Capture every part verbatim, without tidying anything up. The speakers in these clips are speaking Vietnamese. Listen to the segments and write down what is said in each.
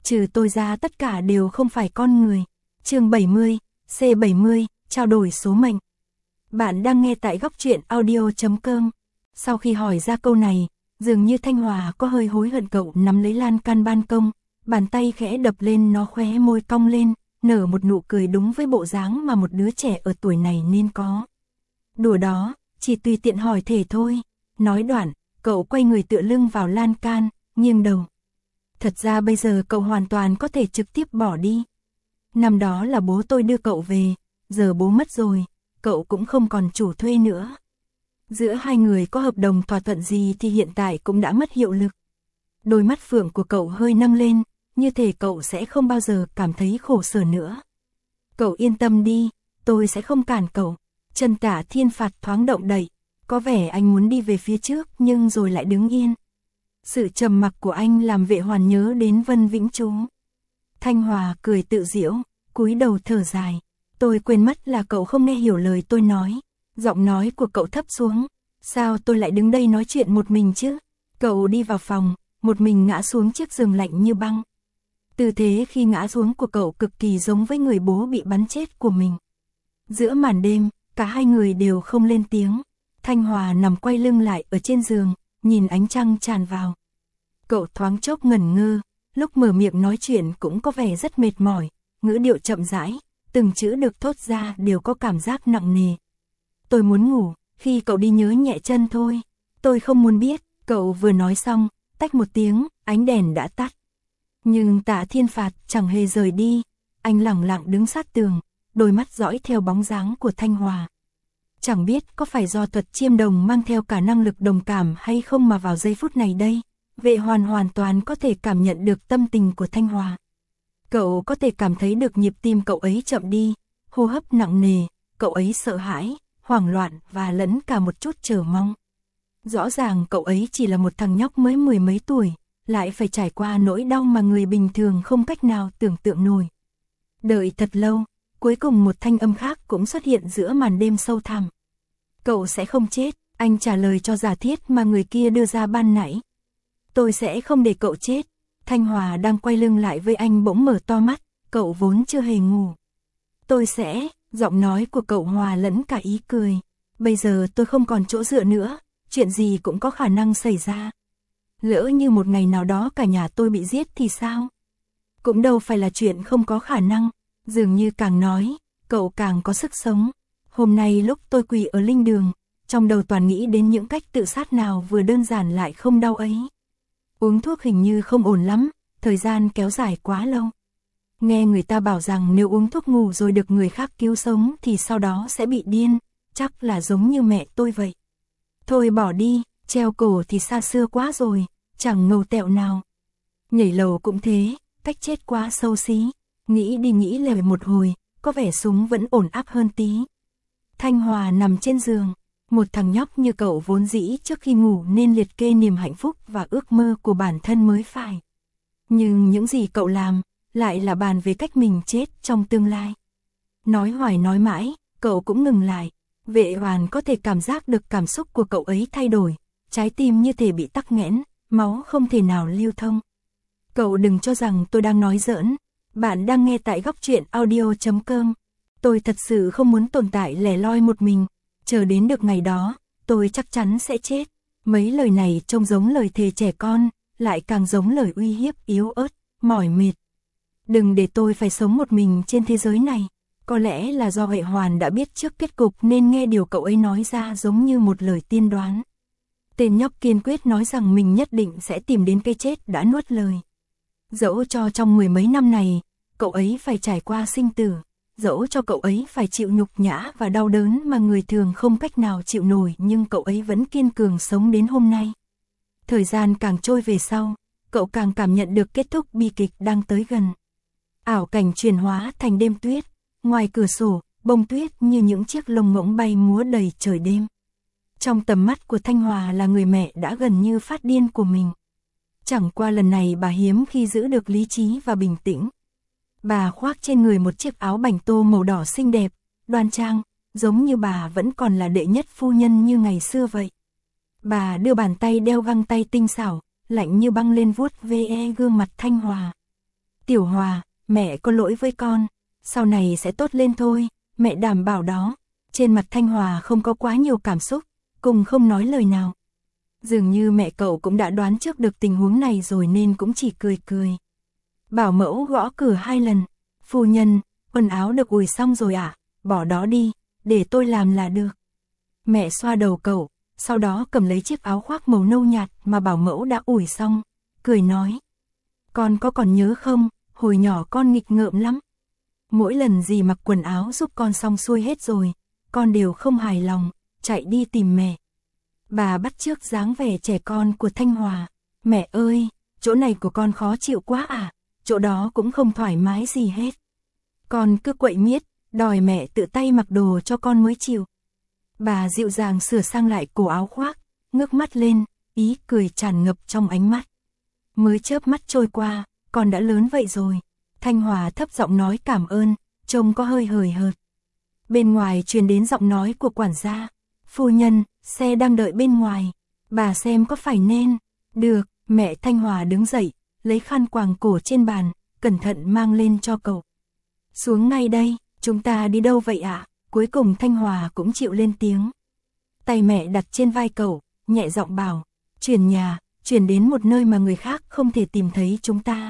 trừ tôi ra tất cả đều không phải con người. Chương bảy mươi, C bảy mươi, trao đổi số mệnh. Bạn đang nghe tại góc truyện audio chấm com. Sau khi hỏi ra câu này, dường như Thanh Hòa có hơi hối hận. Cậu nắm lấy lan can ban công, bàn tay khẽ đập lên nó, khóe môi cong lên, nở một nụ cười đúng với bộ dáng mà một đứa trẻ ở tuổi này nên có. Đùa đó, chỉ tùy tiện hỏi thể thôi. Nói đoạn, cậu quay người tựa lưng vào lan can, nghiêng đầu. Thật ra bây giờ cậu hoàn toàn có thể trực tiếp bỏ đi. Năm đó là bố tôi đưa cậu về, giờ bố mất rồi, cậu cũng không còn chủ thuê nữa. Giữa hai người có hợp đồng thỏa thuận gì thì hiện tại cũng đã mất hiệu lực. Đôi mắt phượng của cậu hơi nâng lên, như thể cậu sẽ không bao giờ cảm thấy khổ sở nữa. Cậu yên tâm đi, tôi sẽ không cản cậu. Chân Tả Thiên Phạt thoáng động đậy, có vẻ anh muốn đi về phía trước nhưng rồi lại đứng yên. Sự trầm mặc của anh làm Vệ Hoàn nhớ đến Vân Vĩnh Chú. Thanh Hòa cười tự giễu, cúi đầu thở dài. Tôi quên mất là cậu không nghe hiểu lời tôi nói. Giọng nói của cậu thấp xuống. Sao tôi lại đứng đây nói chuyện một mình chứ? Cậu đi vào phòng, một mình ngã xuống chiếc giường lạnh như băng. Tư thế khi ngã xuống của cậu cực kỳ giống với người bố bị bắn chết của mình. Giữa màn đêm, cả hai người đều không lên tiếng. Thanh Hòa nằm quay lưng lại ở trên giường, nhìn ánh trăng tràn vào. Cậu thoáng chốc ngẩn ngơ, lúc mở miệng nói chuyện cũng có vẻ rất mệt mỏi, ngữ điệu chậm rãi, từng chữ được thốt ra đều có cảm giác nặng nề. Tôi muốn ngủ, khi cậu đi nhớ nhẹ chân thôi. Tôi không muốn biết. Cậu vừa nói xong, tách một tiếng, ánh đèn đã tắt. Nhưng Tả Thiên Phạt chẳng hề rời đi, anh lẳng lặng đứng sát tường, đôi mắt dõi theo bóng dáng của Thanh Hòa. Chẳng biết có phải do thuật chiêm đồng mang theo cả năng lực đồng cảm hay không mà vào giây phút này đây, Vệ Hoàn hoàn toàn có thể cảm nhận được tâm tình của Thanh Hòa. Cậu có thể cảm thấy được nhịp tim cậu ấy chậm đi, hô hấp nặng nề, cậu ấy sợ hãi, hoảng loạn và lẫn cả một chút chờ mong. Rõ ràng cậu ấy chỉ là một thằng nhóc mới mười mấy tuổi, lại phải trải qua nỗi đau mà người bình thường không cách nào tưởng tượng nổi. Đợi thật lâu, cuối cùng một thanh âm khác cũng xuất hiện giữa màn đêm sâu thẳm. Cậu sẽ không chết, anh trả lời cho giả thiết mà người kia đưa ra ban nãy. Tôi sẽ không để cậu chết. Thanh Hòa đang quay lưng lại với anh bỗng mở to mắt, cậu vốn chưa hề ngủ. Tôi sẽ, giọng nói của cậu hòa lẫn cả ý cười. Bây giờ tôi không còn chỗ dựa nữa, chuyện gì cũng có khả năng xảy ra. Lỡ như một ngày nào đó cả nhà tôi bị giết thì sao? Cũng đâu phải là chuyện không có khả năng. Dường như càng nói, cậu càng có sức sống. Hôm nay lúc tôi quỳ ở linh đường, trong đầu toàn nghĩ đến những cách tự sát nào vừa đơn giản lại không đau ấy. Uống thuốc hình như không ổn lắm, thời gian kéo dài quá lâu. Nghe người ta bảo rằng nếu uống thuốc ngủ rồi được người khác cứu sống thì sau đó sẽ bị điên, chắc là giống như mẹ tôi vậy. Thôi bỏ đi, treo cổ thì xa xưa quá rồi, chẳng ngầu tẹo nào. Nhảy lầu cũng thế, cách chết quá xấu xí. Nghĩ đi nghĩ lại một hồi, có vẻ súng vẫn ổn áp hơn tí. Thanh Hòa nằm trên giường, một thằng nhóc như cậu vốn dĩ trước khi ngủ nên liệt kê niềm hạnh phúc và ước mơ của bản thân mới phải. Nhưng những gì cậu làm, lại là bàn về cách mình chết trong tương lai. Nói hoài nói mãi, cậu cũng ngừng lại. Vệ Hoàn có thể cảm giác được cảm xúc của cậu ấy thay đổi, trái tim như thể bị tắc nghẽn, máu không thể nào lưu thông. Cậu đừng cho rằng tôi đang nói giỡn. Bạn đang nghe tại góc truyện audio chấm com. Tôi thật sự không muốn tồn tại lẻ loi một mình. Chờ đến được ngày đó, tôi chắc chắn sẽ chết. Mấy lời này trông giống lời thề trẻ con, lại càng giống lời uy hiếp yếu ớt, mỏi mệt. Đừng để tôi phải sống một mình trên thế giới này. Có lẽ là do Vệ Hoàn đã biết trước kết cục nên nghe điều cậu ấy nói ra giống như một lời tiên đoán. Tên nhóc kiên quyết nói rằng mình nhất định sẽ tìm đến cái chết đã nuốt lời. Dẫu cho trong mười mấy năm này, cậu ấy phải trải qua sinh tử, dẫu cho cậu ấy phải chịu nhục nhã và đau đớn mà người thường không cách nào chịu nổi, nhưng cậu ấy vẫn kiên cường sống đến hôm nay. Thời gian càng trôi về sau, cậu càng cảm nhận được kết thúc bi kịch đang tới gần. Ảo cảnh chuyển hóa thành đêm tuyết, ngoài cửa sổ, bông tuyết như những chiếc lông ngỗng bay múa đầy trời đêm. Trong tầm mắt của Thanh Hòa là người mẹ đã gần như phát điên của mình. Chẳng qua lần này bà hiếm khi giữ được lý trí và bình tĩnh. Bà khoác trên người một chiếc áo bành tô màu đỏ xinh đẹp, đoan trang, giống như bà vẫn còn là đệ nhất phu nhân như ngày xưa vậy. Bà đưa bàn tay đeo găng tay tinh xảo, lạnh như băng lên vuốt ve gương mặt Thanh Hòa. Tiểu Hòa, mẹ có lỗi với con, sau này sẽ tốt lên thôi, mẹ đảm bảo đó. Trên mặt Thanh Hòa không có quá nhiều cảm xúc, cùng không nói lời nào. Dường như mẹ cậu cũng đã đoán trước được tình huống này rồi nên cũng chỉ cười cười. Bảo mẫu gõ cửa hai lần. Phu nhân, quần áo được ủi xong rồi ạ, à? Bỏ đó đi, để tôi làm là được. Mẹ xoa đầu cậu, sau đó cầm lấy chiếc áo khoác màu nâu nhạt mà bảo mẫu đã ủi xong, cười nói. Con có còn nhớ không, hồi nhỏ con nghịch ngợm lắm. Mỗi lần dì mặc quần áo giúp con xong xuôi hết rồi, con đều không hài lòng, chạy đi tìm mẹ. Bà bắt chước dáng vẻ trẻ con của Thanh Hòa. Mẹ ơi, chỗ này của con khó chịu quá à, chỗ đó cũng không thoải mái gì hết. Con cứ quậy miết, đòi mẹ tự tay mặc đồ cho con mới chịu. Bà dịu dàng sửa sang lại cổ áo khoác, ngước mắt lên, ý cười tràn ngập trong ánh mắt. Mới chớp mắt trôi qua, con đã lớn vậy rồi. Thanh Hòa thấp giọng nói cảm ơn, trông có hơi hời hợt. Bên ngoài truyền đến giọng nói của quản gia. Phu nhân, xe đang đợi bên ngoài, bà xem có phải nên. Được, mẹ Thanh Hòa đứng dậy, lấy khăn quàng cổ trên bàn, cẩn thận mang lên cho cậu. Xuống ngay đây, chúng ta đi đâu vậy ạ? À? Cuối cùng Thanh Hòa cũng chịu lên tiếng. Tay mẹ đặt trên vai cậu, nhẹ giọng bảo, chuyển nhà, chuyển đến một nơi mà người khác không thể tìm thấy chúng ta.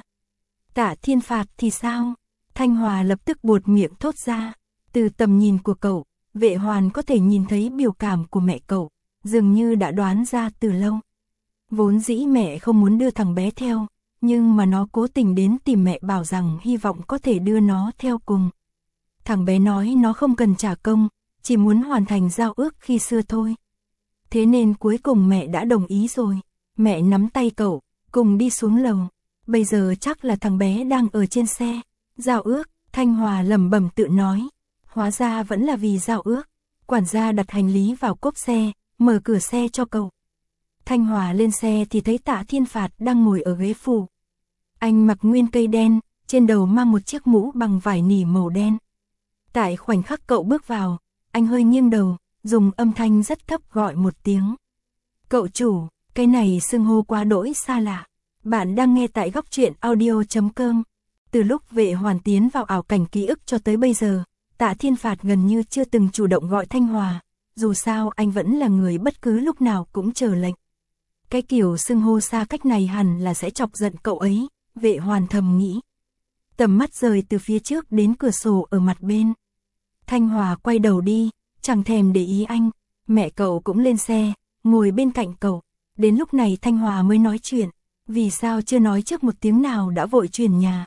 Tạ Thiên Phạt thì sao? Thanh Hòa lập tức buột miệng thốt ra. Từ tầm nhìn của cậu, Vệ Hoàn có thể nhìn thấy biểu cảm của mẹ cậu, dường như đã đoán ra từ lâu. Vốn dĩ mẹ không muốn đưa thằng bé theo, nhưng mà nó cố tình đến tìm mẹ bảo rằng hy vọng có thể đưa nó theo cùng. Thằng bé nói nó không cần trả công, chỉ muốn hoàn thành giao ước khi xưa thôi. Thế nên cuối cùng mẹ đã đồng ý rồi. Mẹ nắm tay cậu, cùng đi xuống lầu. Bây giờ chắc là thằng bé đang ở trên xe. Giao ước, Thanh Hòa lẩm bẩm tự nói. Hóa ra vẫn là vì giao ước. Quản gia đặt hành lý vào cốp xe, mở cửa xe cho cậu. Thanh Hòa lên xe thì thấy Tạ Thiên Phạt đang ngồi ở ghế phụ. Anh mặc nguyên cây đen, trên đầu mang một chiếc mũ bằng vải nỉ màu đen. Tại khoảnh khắc cậu bước vào, anh hơi nghiêng đầu, dùng âm thanh rất thấp gọi một tiếng. Cậu chủ, cái này xưng hô quá đỗi xa lạ. Bạn đang nghe tại góc truyện audio chấm com. Từ lúc Vệ Hoàn tiến vào ảo cảnh ký ức cho tới bây giờ, Tạ Thiên Phạt gần như chưa từng chủ động gọi Thanh Hòa. Dù sao anh vẫn là người bất cứ lúc nào cũng chờ lệnh. Cái kiểu xưng hô xa cách này hẳn là sẽ chọc giận cậu ấy, Vệ Hoàn thầm nghĩ. Tầm mắt rời từ phía trước đến cửa sổ ở mặt bên. Thanh Hòa quay đầu đi, chẳng thèm để ý anh. Mẹ cậu cũng lên xe, ngồi bên cạnh cậu. Đến lúc này Thanh Hòa mới nói chuyện. Vì sao chưa nói trước một tiếng nào đã vội chuyển nhà?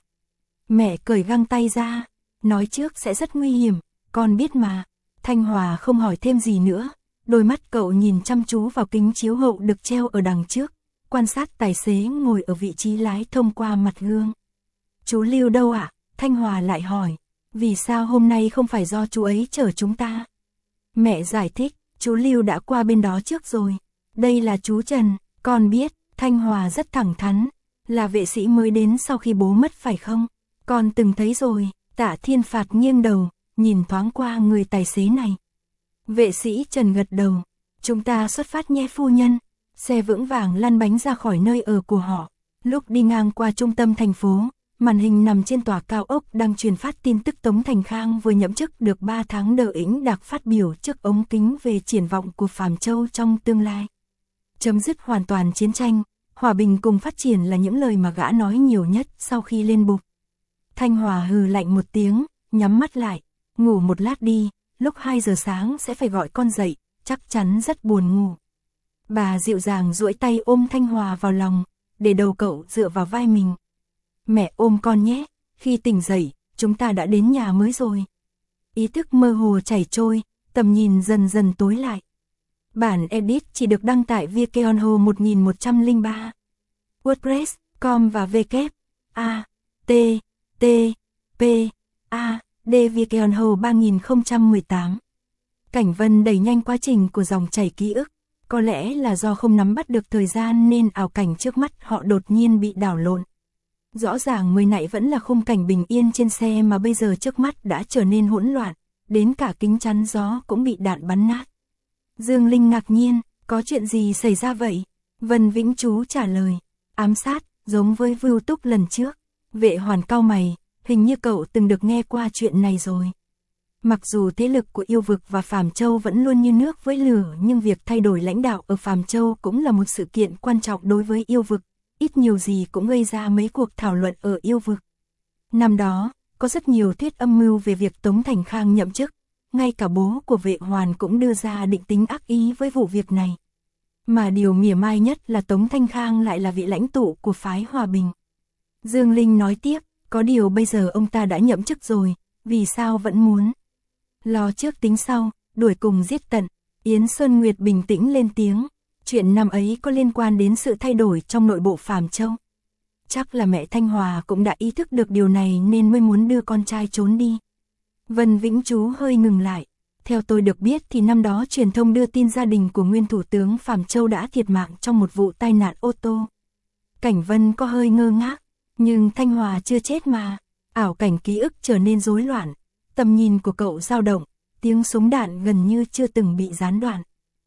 Mẹ cởi găng tay ra. Nói trước sẽ rất nguy hiểm, con biết mà. Thanh Hòa không hỏi thêm gì nữa. Đôi mắt cậu nhìn chăm chú vào kính chiếu hậu được treo ở đằng trước. Quan sát tài xế ngồi ở vị trí lái thông qua mặt gương. Chú Lưu đâu ạ? À? Thanh Hòa lại hỏi. Vì sao hôm nay không phải do chú ấy chở chúng ta? Mẹ giải thích, chú Lưu đã qua bên đó trước rồi. Đây là chú Trần, con biết. Thanh Hòa rất thẳng thắn. Là vệ sĩ mới đến sau khi bố mất phải không? Con từng thấy rồi. Tạ Thiên Phạt nghiêng đầu, nhìn thoáng qua người tài xế này. Vệ sĩ Trần gật đầu. Chúng ta xuất phát nhé phu nhân. Xe vững vàng lăn bánh ra khỏi nơi ở của họ. Lúc đi ngang qua trung tâm thành phố, màn hình nằm trên tòa cao ốc đang truyền phát tin tức Tống Thành Khang vừa nhậm chức được ba tháng đờ ĩnh đạc phát biểu trước ống kính về triển vọng của Phàm Châu trong tương lai. Chấm dứt hoàn toàn chiến tranh, hòa bình cùng phát triển là những lời mà gã nói nhiều nhất sau khi lên bục. Thanh Hòa hừ lạnh một tiếng, nhắm mắt lại, ngủ một lát đi, lúc hai giờ sáng sẽ phải gọi con dậy, chắc chắn rất buồn ngủ. Bà dịu dàng duỗi tay ôm Thanh Hòa vào lòng, để đầu cậu dựa vào vai mình. Mẹ ôm con nhé, khi tỉnh dậy, chúng ta đã đến nhà mới rồi. Ý thức mơ hồ chảy trôi, tầm nhìn dần dần tối lại. Bản edit chỉ được đăng tải Vikenho một nghìn một trăm lẻ ba, WordPress chấm com và w a t t p a d Vikenho ba nghìn không trăm mười tám. Cảnh Vân đẩy nhanh quá trình của dòng chảy ký ức. Có lẽ là do không nắm bắt được thời gian nên ảo cảnh trước mắt họ đột nhiên bị đảo lộn. Rõ ràng mới nãy vẫn là khung cảnh bình yên trên xe mà bây giờ trước mắt đã trở nên hỗn loạn, đến cả kính chắn gió cũng bị đạn bắn nát. Dương Linh ngạc nhiên, có chuyện gì xảy ra vậy? Vân Vĩnh Chú trả lời, ám sát, giống với Vưu Túc lần trước. Vệ Hoàn cau mày, hình như cậu từng được nghe qua chuyện này rồi. Mặc dù thế lực của yêu vực và Phàm Châu vẫn luôn như nước với lửa, nhưng việc thay đổi lãnh đạo ở Phàm Châu cũng là một sự kiện quan trọng đối với yêu vực, ít nhiều gì cũng gây ra mấy cuộc thảo luận ở yêu vực. Năm đó, có rất nhiều thuyết âm mưu về việc Tống Thành Khang nhậm chức, ngay cả bố của Vệ Hoàn cũng đưa ra định tính ác ý với vụ việc này. Mà điều mỉa mai nhất là Tống Thanh Khang lại là vị lãnh tụ của phái Hòa Bình. Dương Linh nói tiếp, có điều bây giờ ông ta đã nhậm chức rồi, vì sao vẫn muốn lo trước tính sau, đuổi cùng giết tận. Yến Sơn Nguyệt bình tĩnh lên tiếng, chuyện năm ấy có liên quan đến sự thay đổi trong nội bộ Phàm Châu. Chắc là mẹ Thanh Hòa cũng đã ý thức được điều này nên mới muốn đưa con trai trốn đi. Vân Vĩnh Chú hơi ngừng lại. Theo tôi được biết thì năm đó truyền thông đưa tin gia đình của nguyên thủ tướng Phàm Châu đã thiệt mạng trong một vụ tai nạn ô tô. Cảnh Vân có hơi ngơ ngác, nhưng Thanh Hòa chưa chết mà. Ảo cảnh ký ức trở nên rối loạn, tầm nhìn của cậu dao động, tiếng súng đạn gần như chưa từng bị gián đoạn.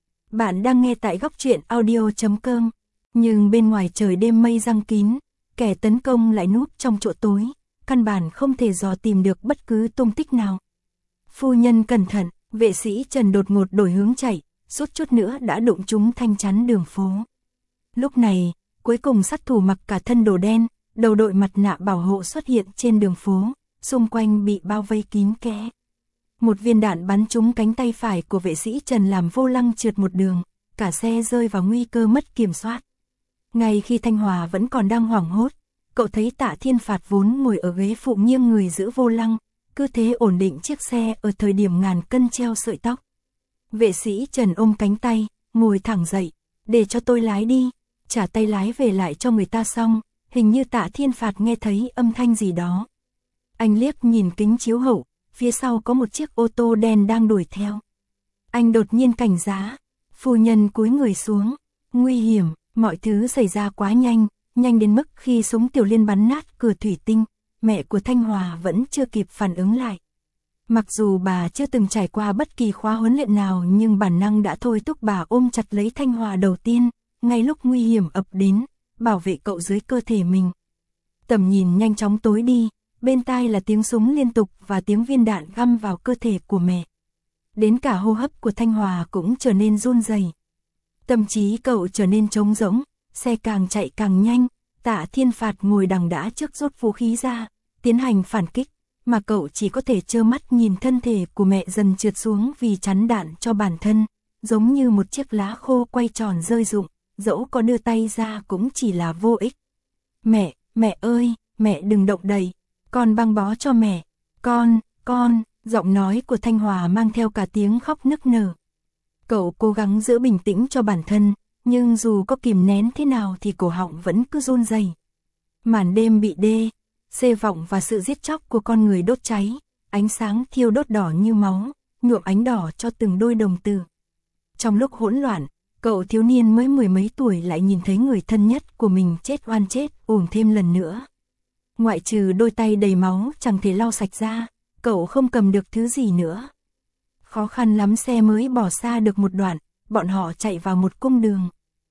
Bạn đang nghe tại góc truyện audio chấm com, nhưng bên ngoài trời đêm mây giăng kín, kẻ tấn công lại núp trong chỗ tối, căn bản không thể dò tìm được bất cứ tung tích nào. Phu nhân cẩn thận, vệ sĩ Trần đột ngột đổi hướng chạy, suốt chút nữa đã đụng trúng thanh chắn đường phố. Lúc này, cuối cùng sát thủ mặc cả thân đồ đen, đầu đội mặt nạ bảo hộ xuất hiện trên đường phố, xung quanh bị bao vây kín kẽ. Một viên đạn bắn trúng cánh tay phải của vệ sĩ Trần làm vô lăng trượt một đường, cả xe rơi vào nguy cơ mất kiểm soát. Ngay khi Thanh Hòa vẫn còn đang hoảng hốt, cậu thấy Tạ Thiên Phạt vốn ngồi ở ghế phụ nghiêng người giữ vô lăng, cứ thế ổn định chiếc xe ở thời điểm ngàn cân treo sợi tóc. Vệ sĩ Trần ôm cánh tay, ngồi thẳng dậy, để cho tôi lái đi, trả tay lái về lại cho người ta xong, hình như Tạ Thiên Phạt nghe thấy âm thanh gì đó. Anh liếc nhìn kính chiếu hậu, phía sau có một chiếc ô tô đen đang đuổi theo. Anh đột nhiên cảnh giá, phu nhân cúi người xuống, nguy hiểm, mọi thứ xảy ra quá nhanh, nhanh đến mức khi súng Tiểu Liên bắn nát cửa thủy tinh, mẹ của Thanh Hòa vẫn chưa kịp phản ứng lại. Mặc dù bà chưa từng trải qua bất kỳ khóa huấn luyện nào nhưng bản năng đã thôi thúc bà ôm chặt lấy Thanh Hòa đầu tiên, ngay lúc nguy hiểm ập đến, bảo vệ cậu dưới cơ thể mình. Tầm nhìn nhanh chóng tối đi, bên tai là tiếng súng liên tục và tiếng viên đạn găm vào cơ thể của mẹ. Đến cả hô hấp của Thanh Hòa cũng trở nên run rẩy. Tâm trí cậu trở nên trống rỗng, xe càng chạy càng nhanh, Tạ Thiên Phạt ngồi đằng đã trước rút vũ khí ra, tiến hành phản kích, mà cậu chỉ có thể trơ mắt nhìn thân thể của mẹ dần trượt xuống vì chắn đạn cho bản thân, giống như một chiếc lá khô quay tròn rơi rụng, dẫu có đưa tay ra cũng chỉ là vô ích. Mẹ, mẹ ơi, mẹ đừng động đậy, con băng bó cho mẹ, con, con, giọng nói của Thanh Hòa mang theo cả tiếng khóc nức nở. Cậu cố gắng giữ bình tĩnh cho bản thân, nhưng dù có kìm nén thế nào thì cổ họng vẫn cứ run rẩy. Màn đêm bị đê, xê vọng và sự giết chóc của con người đốt cháy, ánh sáng thiêu đốt đỏ như máu, nhuộm ánh đỏ cho từng đôi đồng tử. Trong lúc hỗn loạn, cậu thiếu niên mới mười mấy tuổi lại nhìn thấy người thân nhất của mình chết oan chết uổng thêm lần nữa. Ngoại trừ đôi tay đầy máu chẳng thể lau sạch ra, cậu không cầm được thứ gì nữa. Khó khăn lắm xe mới bỏ xa được một đoạn, bọn họ chạy vào một cung đường.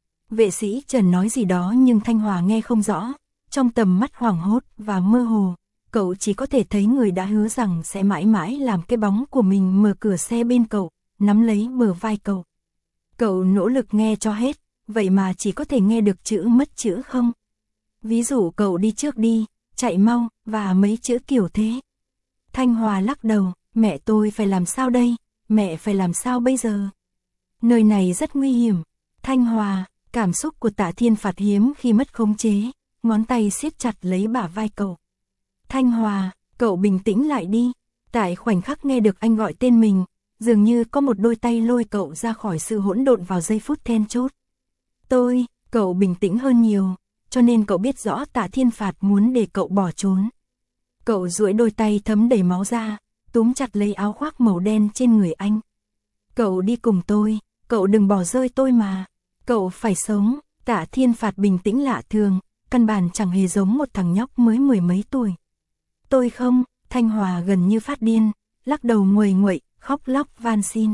Vệ sĩ Trần nói gì đó nhưng Thanh Hòa nghe không rõ, trong tầm mắt hoảng hốt và mơ hồ, cậu chỉ có thể thấy người đã hứa rằng sẽ mãi mãi làm cái bóng của mình mở cửa xe bên cậu, nắm lấy bờ vai cậu. Cậu nỗ lực nghe cho hết, vậy mà chỉ có thể nghe được chữ mất chữ không. Ví dụ cậu đi trước đi, chạy mau, và mấy chữ kiểu thế. Thanh Hòa lắc đầu, mẹ tôi phải làm sao đây, mẹ phải làm sao bây giờ? Nơi này rất nguy hiểm. Thanh Hòa, cảm xúc của Tạ Thiên Phạt hiếm khi mất khống chế, ngón tay siết chặt lấy bả vai cậu. Thanh Hòa, cậu bình tĩnh lại đi. Tại khoảnh khắc nghe được anh gọi tên mình, dường như có một đôi tay lôi cậu ra khỏi sự hỗn độn vào giây phút then chốt. Tôi, cậu bình tĩnh hơn nhiều, cho nên cậu biết rõ Tạ Thiên Phạt muốn để cậu bỏ trốn. Cậu duỗi đôi tay thấm đầy máu ra, túm chặt lấy áo khoác màu đen trên người anh. Cậu đi cùng tôi, cậu đừng bỏ rơi tôi mà, cậu phải sống. Tạ Thiên Phạt bình tĩnh lạ thường, căn bản chẳng hề giống một thằng nhóc mới mười mấy tuổi. Tôi không, Thanh Hòa gần như phát điên, lắc đầu nguầy nguậy, khóc lóc van xin.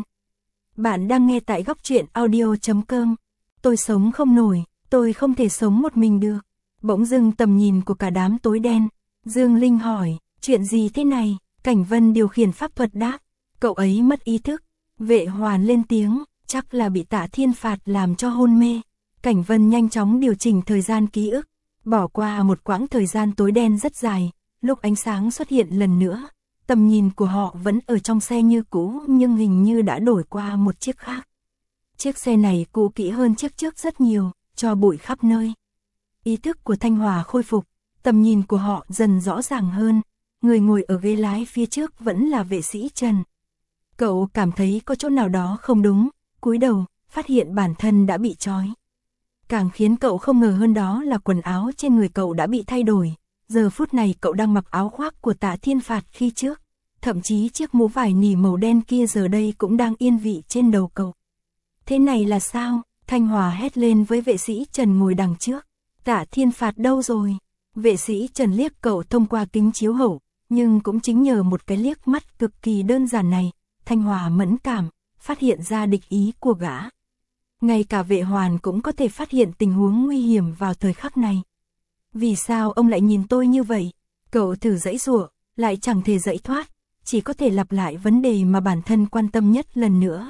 Bạn đang nghe tại góc truyện audio chấm com. Tôi sống không nổi, tôi không thể sống một mình được. Bỗng dưng tầm nhìn của cả đám tối đen, Dương Linh hỏi, chuyện gì thế này? Cảnh Vân điều khiển pháp thuật đáp, cậu ấy mất ý thức. Vệ Hoàn lên tiếng, chắc là bị Tạ Thiên Phạt làm cho hôn mê. Cảnh Vân nhanh chóng điều chỉnh thời gian ký ức, bỏ qua một quãng thời gian tối đen rất dài, lúc ánh sáng xuất hiện lần nữa, tầm nhìn của họ vẫn ở trong xe như cũ nhưng hình như đã đổi qua một chiếc khác. Chiếc xe này cũ kỹ hơn chiếc trước rất nhiều, cho bụi khắp nơi. Ý thức của Thanh Hòa khôi phục, tầm nhìn của họ dần rõ ràng hơn, người ngồi ở ghế lái phía trước vẫn là vệ sĩ Trần. Cậu cảm thấy có chỗ nào đó không đúng, cúi đầu, phát hiện bản thân đã bị trói. Càng khiến cậu không ngờ hơn đó là quần áo trên người cậu đã bị thay đổi, giờ phút này cậu đang mặc áo khoác của Tạ Thiên Phạt khi trước, thậm chí chiếc mũ vải nỉ màu đen kia giờ đây cũng đang yên vị trên đầu cậu. Thế này là sao? Thanh Hòa hét lên với vệ sĩ Trần ngồi đằng trước. Tạ Thiên Phạt đâu rồi? Vệ sĩ Trần liếc cậu thông qua kính chiếu hậu, nhưng cũng chính nhờ một cái liếc mắt cực kỳ đơn giản này, Thanh Hòa mẫn cảm, phát hiện ra địch ý của gã. Ngay cả Vệ Hoàn cũng có thể phát hiện tình huống nguy hiểm vào thời khắc này. Vì sao ông lại nhìn tôi như vậy? Cậu thử giãy giụa, lại chẳng thể giãy thoát, chỉ có thể lặp lại vấn đề mà bản thân quan tâm nhất lần nữa.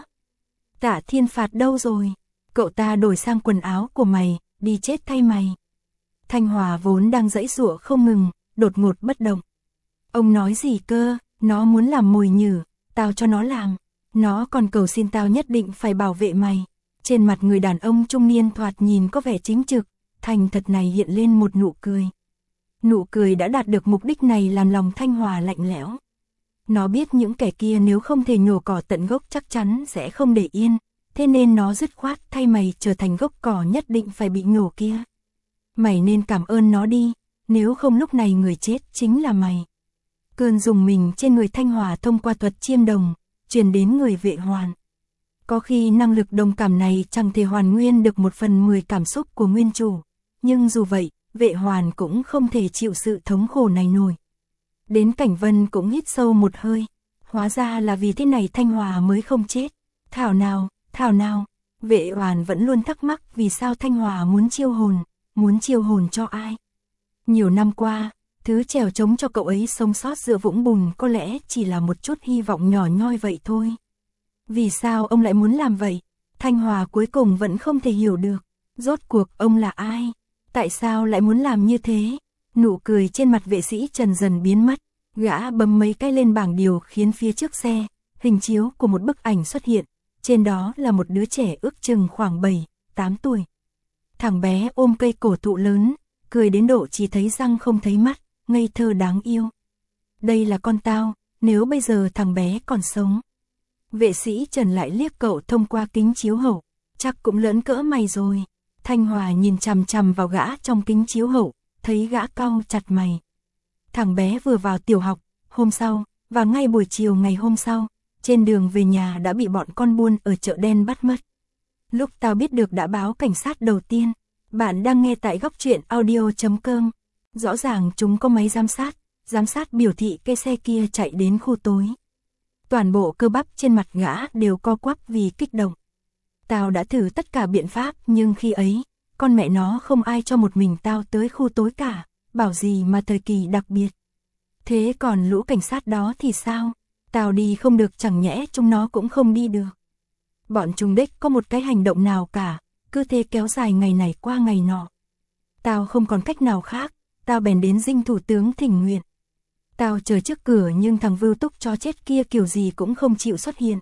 Tạ Thiên Phạt đâu rồi? Cậu ta đổi sang quần áo của mày, đi chết thay mày. Thanh Hòa vốn đang giãy giụa không ngừng, đột ngột bất động. Ông nói gì cơ? Nó muốn làm mồi nhử, tao cho nó làm. Nó còn cầu xin tao nhất định phải bảo vệ mày. Trên mặt người đàn ông trung niên thoạt nhìn có vẻ chính trực, thành thật này hiện lên một nụ cười. Nụ cười đã đạt được mục đích này làm lòng Thanh Hòa lạnh lẽo. Nó biết những kẻ kia nếu không thể nhổ cỏ tận gốc chắc chắn sẽ không để yên, thế nên nó dứt khoát thay mày trở thành gốc cỏ nhất định phải bị nhổ kia. Mày nên cảm ơn nó đi, nếu không lúc này người chết chính là mày. Cơn rùng mình trên người Thanh Hòa thông qua thuật chiêm đồng, truyền đến người Vệ Hoàn. Có khi năng lực đồng cảm này chẳng thể hoàn nguyên được một phần mười cảm xúc của nguyên chủ, nhưng dù vậy, Vệ Hoàn cũng không thể chịu sự thống khổ này nổi. Đến Cảnh Vân cũng hít sâu một hơi, hóa ra là vì thế này Thanh Hòa mới không chết. Thảo nào, thảo nào, Vệ Hoàn vẫn luôn thắc mắc vì sao Thanh Hòa muốn chiêu hồn, muốn chiêu hồn cho ai. Nhiều năm qua, thứ trèo trống cho cậu ấy sống sót giữa vũng bùn có lẽ chỉ là một chút hy vọng nhỏ nhoi vậy thôi. Vì sao ông lại muốn làm vậy? Thanh Hòa cuối cùng vẫn không thể hiểu được. Rốt cuộc ông là ai? Tại sao lại muốn làm như thế? Nụ cười trên mặt vệ sĩ Trần dần biến mất. Gã bấm mấy cái lên bảng điều khiến phía trước xe, hình chiếu của một bức ảnh xuất hiện. Trên đó là một đứa trẻ ước chừng khoảng bảy, tám tuổi. Thằng bé ôm cây cổ thụ lớn, cười đến độ chỉ thấy răng không thấy mắt, ngây thơ đáng yêu. Đây là con tao, nếu bây giờ thằng bé còn sống. Vệ sĩ Trần lại liếc cậu thông qua kính chiếu hậu, chắc cũng lớn cỡ mày rồi. Thanh Hòa nhìn chằm chằm vào gã trong kính chiếu hậu, thấy gã cau chặt mày. Thằng bé vừa vào tiểu học, hôm sau, và ngay buổi chiều ngày hôm sau, trên đường về nhà đã bị bọn con buôn ở chợ đen bắt mất. Lúc tao biết được đã báo cảnh sát đầu tiên. Bạn đang nghe tại góc truyện audio chấm com. Rõ ràng chúng có máy giám sát, giám sát biểu thị cái xe kia chạy đến khu tối. Toàn bộ cơ bắp trên mặt gã đều co quắp vì kích động. Tao đã thử tất cả biện pháp nhưng khi ấy, con mẹ nó không ai cho một mình tao tới khu tối cả, bảo gì mà thời kỳ đặc biệt. Thế còn lũ cảnh sát đó thì sao? Tao đi không được chẳng nhẽ chúng nó cũng không đi được. Bọn chúng đích có một cái hành động nào cả, cứ thế kéo dài ngày này qua ngày nọ. Tao không còn cách nào khác, tao bèn đến dinh thủ tướng thỉnh nguyện. Tao chờ trước cửa nhưng thằng Vưu Túc chó chết kia kiểu gì cũng không chịu xuất hiện.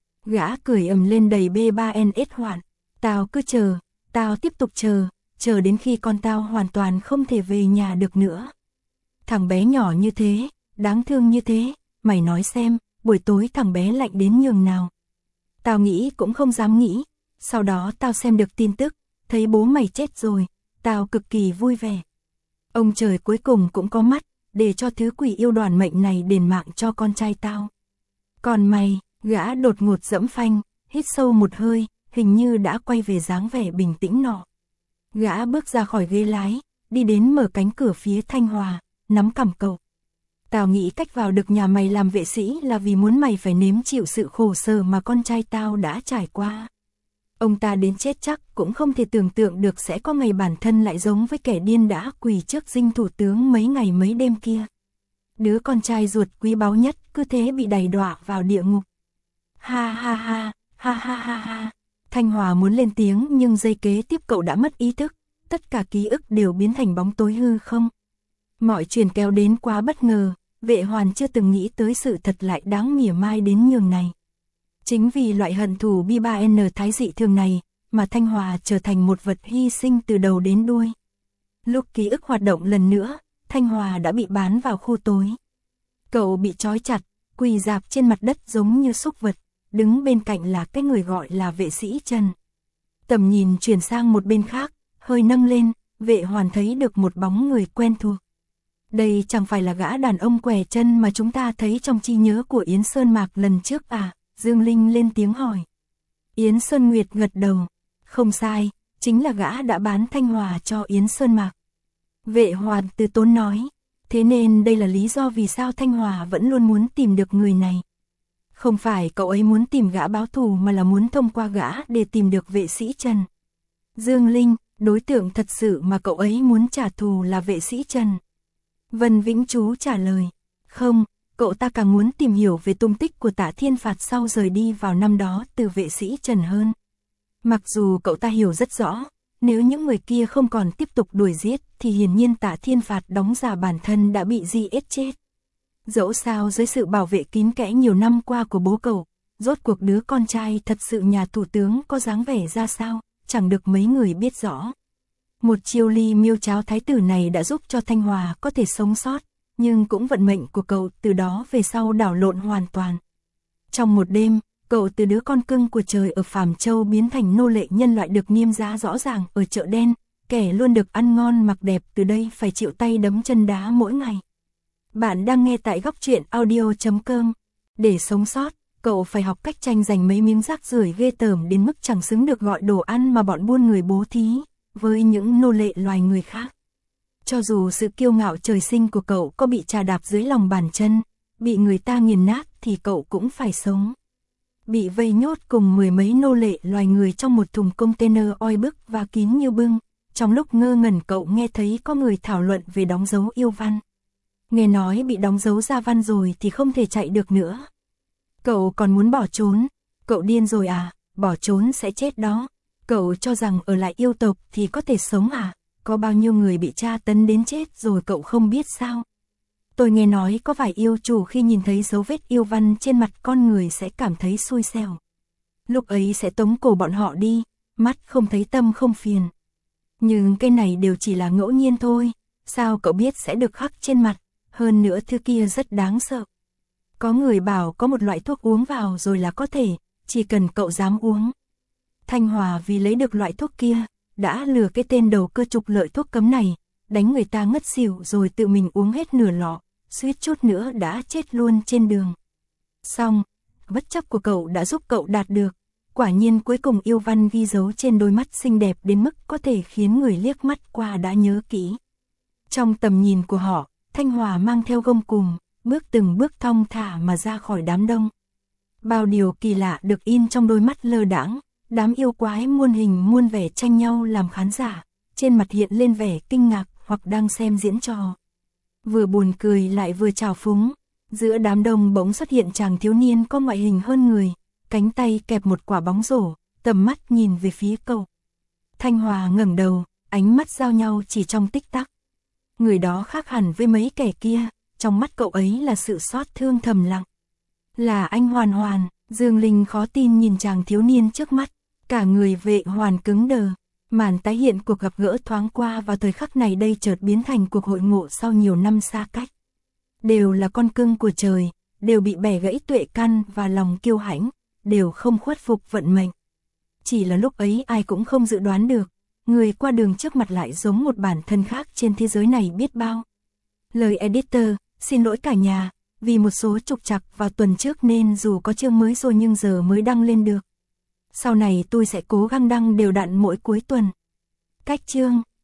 Gã cười ầm lên đầy B ba N S hoạn. Tao cứ chờ, tao tiếp tục chờ, chờ đến khi con tao hoàn toàn không thể về nhà được nữa. Thằng bé nhỏ như thế, đáng thương như thế, mày nói xem, buổi tối thằng bé lạnh đến nhường nào. Tao nghĩ cũng không dám nghĩ, sau đó tao xem được tin tức, thấy bố mày chết rồi, tao cực kỳ vui vẻ. Ông trời cuối cùng cũng có mắt, để cho thứ quỷ yêu đoàn mệnh này đền mạng cho con trai tao. Còn mày, gã đột ngột dẫm phanh, hít sâu một hơi, hình như đã quay về dáng vẻ bình tĩnh nọ. Gã bước ra khỏi ghế lái, đi đến mở cánh cửa phía Thanh Hòa, nắm cằm cậu. Tao nghĩ cách vào được nhà mày làm vệ sĩ là vì muốn mày phải nếm chịu sự khổ sở mà con trai tao đã trải qua. Ông ta đến chết chắc cũng không thể tưởng tượng được sẽ có ngày bản thân lại giống với kẻ điên đã quỳ trước dinh thủ tướng mấy ngày mấy đêm kia. Đứa con trai ruột quý báu nhất cứ thế bị đày đọa vào địa ngục. Ha ha ha, ha ha ha ha. Thanh Hòa muốn lên tiếng nhưng giây kế tiếp cậu đã mất ý thức, tất cả ký ức đều biến thành bóng tối hư không. Mọi chuyện kéo đến quá bất ngờ, Vệ Hoàn chưa từng nghĩ tới sự thật lại đáng mỉa mai đến nhường này. Chính vì loại hận thù bi ba N thái dị thường này, mà Thanh Hòa trở thành một vật hy sinh từ đầu đến đuôi. Lúc ký ức hoạt động lần nữa, Thanh Hòa đã bị bán vào khu tối. Cậu bị trói chặt, quỳ rạp trên mặt đất giống như súc vật, đứng bên cạnh là cái người gọi là vệ sĩ Trần. Tầm nhìn chuyển sang một bên khác, hơi nâng lên, Vệ Hoàn thấy được một bóng người quen thuộc. Đây chẳng phải là gã đàn ông què chân mà chúng ta thấy trong trí nhớ của Yến Sơn Mạc lần trước à? Dương Linh lên tiếng hỏi. Yến Sơn Nguyệt gật đầu. Không sai, chính là gã đã bán Thanh Hòa cho Yến Sơn Mạc. Vệ Hoàn từ tốn nói. Thế nên đây là lý do vì sao Thanh Hòa vẫn luôn muốn tìm được người này. Không phải cậu ấy muốn tìm gã báo thù mà là muốn thông qua gã để tìm được vệ sĩ Trần. Dương Linh, đối tượng thật sự mà cậu ấy muốn trả thù là vệ sĩ Trần. Vân Vĩnh Chú trả lời. Không, cậu ta càng muốn tìm hiểu về tung tích của Tạ Thiên Phạt sau rời đi vào năm đó từ vệ sĩ Trần hơn. Mặc dù cậu ta hiểu rất rõ, nếu những người kia không còn tiếp tục đuổi giết thì hiển nhiên Tạ Thiên Phạt đóng giả bản thân đã bị giết chết. Dẫu sao dưới sự bảo vệ kín kẽ nhiều năm qua của bố cậu, rốt cuộc đứa con trai thật sự nhà thủ tướng có dáng vẻ ra sao, chẳng được mấy người biết rõ. Một chiêu ly miêu cháo thái tử này đã giúp cho Thanh Hòa có thể sống sót, nhưng cũng vận mệnh của cậu từ đó về sau đảo lộn hoàn toàn. Trong một đêm, cậu từ đứa con cưng của trời ở Phàm Châu biến thành nô lệ nhân loại được niêm giá rõ ràng ở chợ đen, kẻ luôn được ăn ngon mặc đẹp từ đây phải chịu tay đấm chân đá mỗi ngày. Bạn đang nghe tại góc truyện audio chấm com. Để sống sót, cậu phải học cách tranh giành mấy miếng rác rưởi ghê tởm đến mức chẳng xứng được gọi đồ ăn mà bọn buôn người bố thí với những nô lệ loài người khác. Cho dù sự kiêu ngạo trời sinh của cậu có bị trà đạp dưới lòng bàn chân, bị người ta nghiền nát thì cậu cũng phải sống. Bị vây nhốt cùng mười mấy nô lệ loài người trong một thùng container oi bức và kín như bưng, trong lúc ngơ ngẩn cậu nghe thấy có người thảo luận về đóng dấu yêu văn. Nghe nói bị đóng dấu ra văn rồi thì không thể chạy được nữa. Cậu còn muốn bỏ trốn, cậu điên rồi à, bỏ trốn sẽ chết đó. Cậu cho rằng ở lại yêu tộc thì có thể sống à, có bao nhiêu người bị tra tấn đến chết rồi cậu không biết sao. Tôi nghe nói có vài yêu chủ khi nhìn thấy dấu vết yêu văn trên mặt con người sẽ cảm thấy xui xẻo. Lúc ấy sẽ tống cổ bọn họ đi, mắt không thấy tâm không phiền. Nhưng cái này đều chỉ là ngẫu nhiên thôi, sao cậu biết sẽ được khắc trên mặt, hơn nữa thứ kia rất đáng sợ. Có người bảo có một loại thuốc uống vào rồi là có thể, chỉ cần cậu dám uống. Thanh Hòa vì lấy được loại thuốc kia, đã lừa cái tên đầu cơ trục lợi thuốc cấm này, đánh người ta ngất xỉu rồi tự mình uống hết nửa lọ, suýt chút nữa đã chết luôn trên đường. Xong, bất chấp của cậu đã giúp cậu đạt được, quả nhiên cuối cùng yêu văn ghi dấu trên đôi mắt xinh đẹp đến mức có thể khiến người liếc mắt qua đã nhớ kỹ. Trong tầm nhìn của họ, Thanh Hòa mang theo gông cùm, bước từng bước thong thả mà ra khỏi đám đông. Bao điều kỳ lạ được in trong đôi mắt lơ đãng, đám yêu quái muôn hình muôn vẻ tranh nhau làm khán giả, trên mặt hiện lên vẻ kinh ngạc hoặc đang xem diễn trò. Vừa buồn cười lại vừa trào phúng, giữa đám đông bỗng xuất hiện chàng thiếu niên có ngoại hình hơn người, cánh tay kẹp một quả bóng rổ, tầm mắt nhìn về phía cậu. Thanh Hòa ngẩng đầu, ánh mắt giao nhau chỉ trong tích tắc. Người đó khác hẳn với mấy kẻ kia, trong mắt cậu ấy là sự xót thương thầm lặng. Là anh Hoàn Hoàn, Dương Linh khó tin nhìn chàng thiếu niên trước mắt, cả người Vệ Hoàn cứng đờ. Màn tái hiện cuộc gặp gỡ thoáng qua vào thời khắc này đây chợt biến thành cuộc hội ngộ sau nhiều năm xa cách. Đều là con cưng của trời, đều bị bẻ gãy tuệ căn và lòng kiêu hãnh, đều không khuất phục vận mệnh. Chỉ là lúc ấy ai cũng không dự đoán được, người qua đường trước mặt lại giống một bản thân khác trên thế giới này biết bao. Lời editor, xin lỗi cả nhà, vì một số trục trặc vào tuần trước nên dù có chương mới rồi nhưng giờ mới đăng lên được. Sau này tôi sẽ cố gắng đăng đều đặn mỗi cuối tuần. Cách chương